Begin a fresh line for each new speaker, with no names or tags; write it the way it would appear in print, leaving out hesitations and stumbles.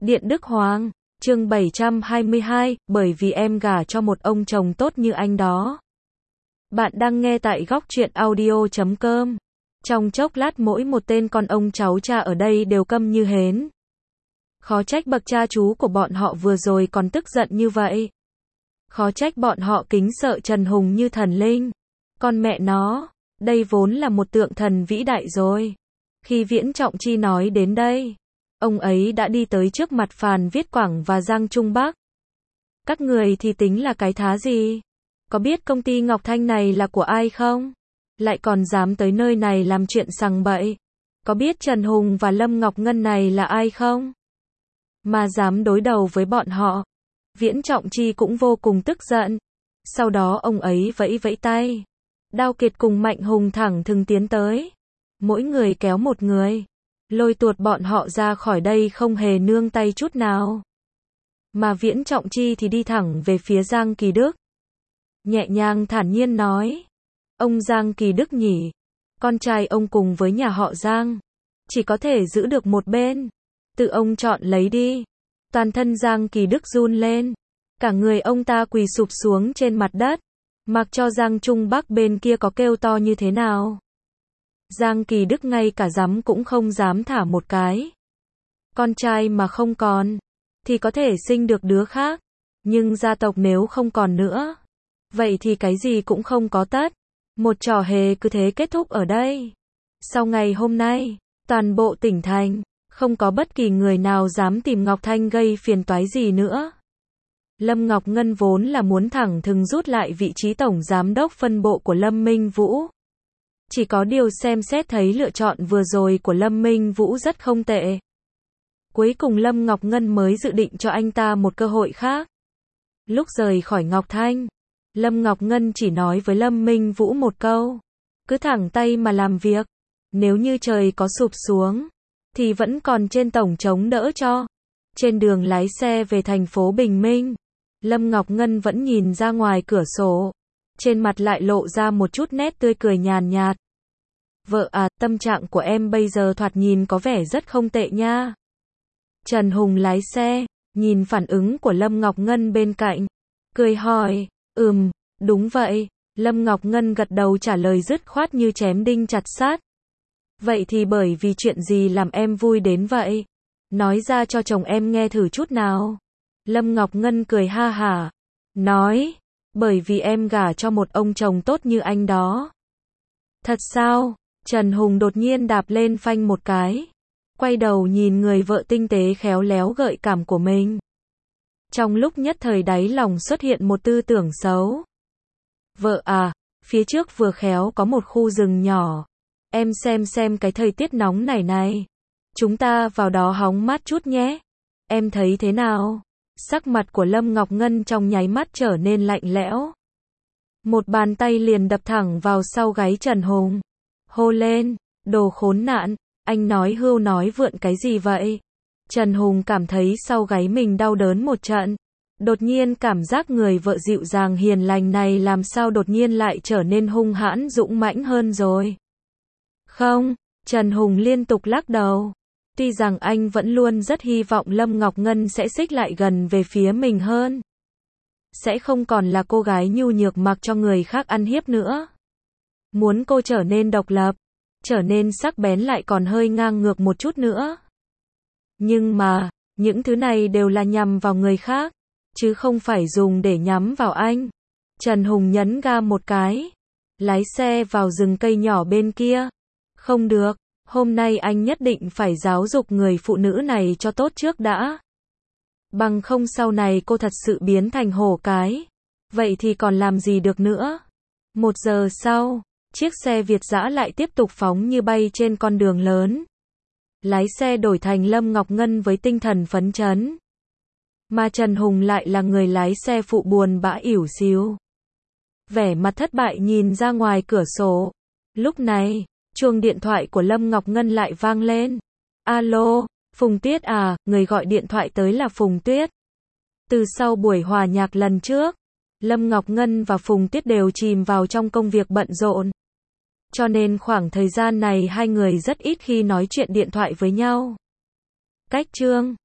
Điện Đức Hoàng, chương 722, bởi vì em gả cho một ông chồng tốt như anh đó. Bạn đang nghe tại góc truyện audio.com. Trong chốc lát mỗi một tên con ông cháu cha ở đây đều câm như hến. Khó trách bậc cha chú của bọn họ vừa rồi còn tức giận như vậy. Khó trách bọn họ kính sợ Trần Hùng như thần linh. Con mẹ nó, đây vốn là một tượng thần vĩ đại rồi. Khi Viễn Trọng Chi nói đến đây, ông ấy đã đi tới trước mặt Phàn Viết Quảng và Giang Trung Bắc. Các người thì tính là cái thá gì? Có biết công ty Ngọc Thanh này là của ai không? Lại còn dám tới nơi này làm chuyện sằng bậy. Có biết Trần Hùng và Lâm Ngọc Ngân này là ai không? Mà dám đối đầu với bọn họ. Viễn Trọng Chi cũng vô cùng tức giận. Sau đó ông ấy vẫy vẫy tay. Đao Kiệt cùng Mạnh Hùng thẳng thừng tiến tới. Mỗi người kéo một người. Lôi tuột bọn họ ra khỏi đây không hề nương tay chút nào. Mà Viễn Trọng Chi thì đi thẳng về phía Giang Kỳ Đức. Nhẹ nhàng thản nhiên nói. Ông Giang Kỳ Đức nhỉ? Con trai ông cùng với nhà họ Giang. Chỉ có thể giữ được một bên. Tự ông chọn lấy đi. Toàn thân Giang Kỳ Đức run lên. Cả người ông ta quỳ sụp xuống trên mặt đất. Mặc cho Giang Trung Bắc bên kia có kêu to như thế nào. Giang Kỳ Đức ngay cả dám cũng không dám thả một cái. Con trai mà không còn, thì có thể sinh được đứa khác. Nhưng gia tộc nếu không còn nữa, vậy thì cái gì cũng không có tất. Một trò hề cứ thế kết thúc ở đây. Sau ngày hôm nay, toàn bộ tỉnh thành, không có bất kỳ người nào dám tìm Ngọc Thanh gây phiền toái gì nữa. Lâm Ngọc Ngân vốn là muốn thẳng thừng rút lại vị trí tổng giám đốc phân bộ của Lâm Minh Vũ. Chỉ có điều xem xét thấy lựa chọn vừa rồi của Lâm Minh Vũ rất không tệ. Cuối cùng Lâm Ngọc Ngân mới dự định cho anh ta một cơ hội khác. Lúc rời khỏi Ngọc Thanh, Lâm Ngọc Ngân chỉ nói với Lâm Minh Vũ một câu. Cứ thẳng tay mà làm việc. Nếu như trời có sụp xuống, thì vẫn còn trên tổng chống đỡ cho. Trên đường lái xe về thành phố Bình Minh, Lâm Ngọc Ngân vẫn nhìn ra ngoài cửa sổ. Trên mặt lại lộ ra một chút nét tươi cười nhàn nhạt. Vợ à, tâm trạng của em bây giờ thoạt nhìn có vẻ rất không tệ nha. Trần Hùng lái xe, nhìn phản ứng của Lâm Ngọc Ngân bên cạnh. Cười hỏi, đúng vậy. Lâm Ngọc Ngân gật đầu trả lời dứt khoát như chém đinh chặt sắt. Vậy thì bởi vì chuyện gì làm em vui đến vậy? Nói ra cho chồng em nghe thử chút nào. Lâm Ngọc Ngân cười ha hả. Nói, bởi vì em gả cho một ông chồng tốt như anh đó. Thật sao? Trần Hùng đột nhiên đạp lên phanh một cái. Quay đầu nhìn người vợ tinh tế khéo léo gợi cảm của mình. Trong lúc nhất thời đáy lòng xuất hiện một tư tưởng xấu. Vợ à, phía trước vừa khéo có một khu rừng nhỏ. Em xem cái thời tiết nóng này. Chúng ta vào đó hóng mát chút nhé. Em thấy thế nào? Sắc mặt của Lâm Ngọc Ngân trong nháy mắt trở nên lạnh lẽo. Một bàn tay liền đập thẳng vào sau gáy Trần Hùng. Hô lên, đồ khốn nạn, anh nói hưu nói vượn cái gì vậy? Trần Hùng cảm thấy sau gáy mình đau đớn một trận. Đột nhiên cảm giác người vợ dịu dàng hiền lành này làm sao đột nhiên lại trở nên hung hãn dũng mãnh hơn rồi. Không, Trần Hùng liên tục lắc đầu. Tuy rằng anh vẫn luôn rất hy vọng Lâm Ngọc Ngân sẽ xích lại gần về phía mình hơn. Sẽ không còn là cô gái nhu nhược mặc cho người khác ăn hiếp nữa. Muốn cô trở nên độc lập, trở nên sắc bén lại còn hơi ngang ngược một chút nữa. Nhưng mà, những thứ này đều là nhằm vào người khác, chứ không phải dùng để nhắm vào anh. Trần Hùng nhấn ga một cái, lái xe vào rừng cây nhỏ bên kia. Không được, hôm nay anh nhất định phải giáo dục người phụ nữ này cho tốt trước đã. Bằng không sau này cô thật sự biến thành hổ cái. Vậy thì còn làm gì được nữa. 1 giờ sau, chiếc xe Việt dã lại tiếp tục phóng như bay trên con đường lớn. Lái xe đổi thành Lâm Ngọc Ngân với tinh thần phấn chấn. Mà Trần Hùng lại là người lái xe phụ buồn bã ỉu xìu. Vẻ mặt thất bại nhìn ra ngoài cửa sổ. Lúc này, chuông điện thoại của Lâm Ngọc Ngân lại vang lên. Alo, Phùng Tuyết à, người gọi điện thoại tới là Phùng Tuyết. Từ sau buổi hòa nhạc lần trước, Lâm Ngọc Ngân và Phùng Tuyết đều chìm vào trong công việc bận rộn. Cho nên khoảng thời gian này hai người rất ít khi nói chuyện điện thoại với nhau. Cách chương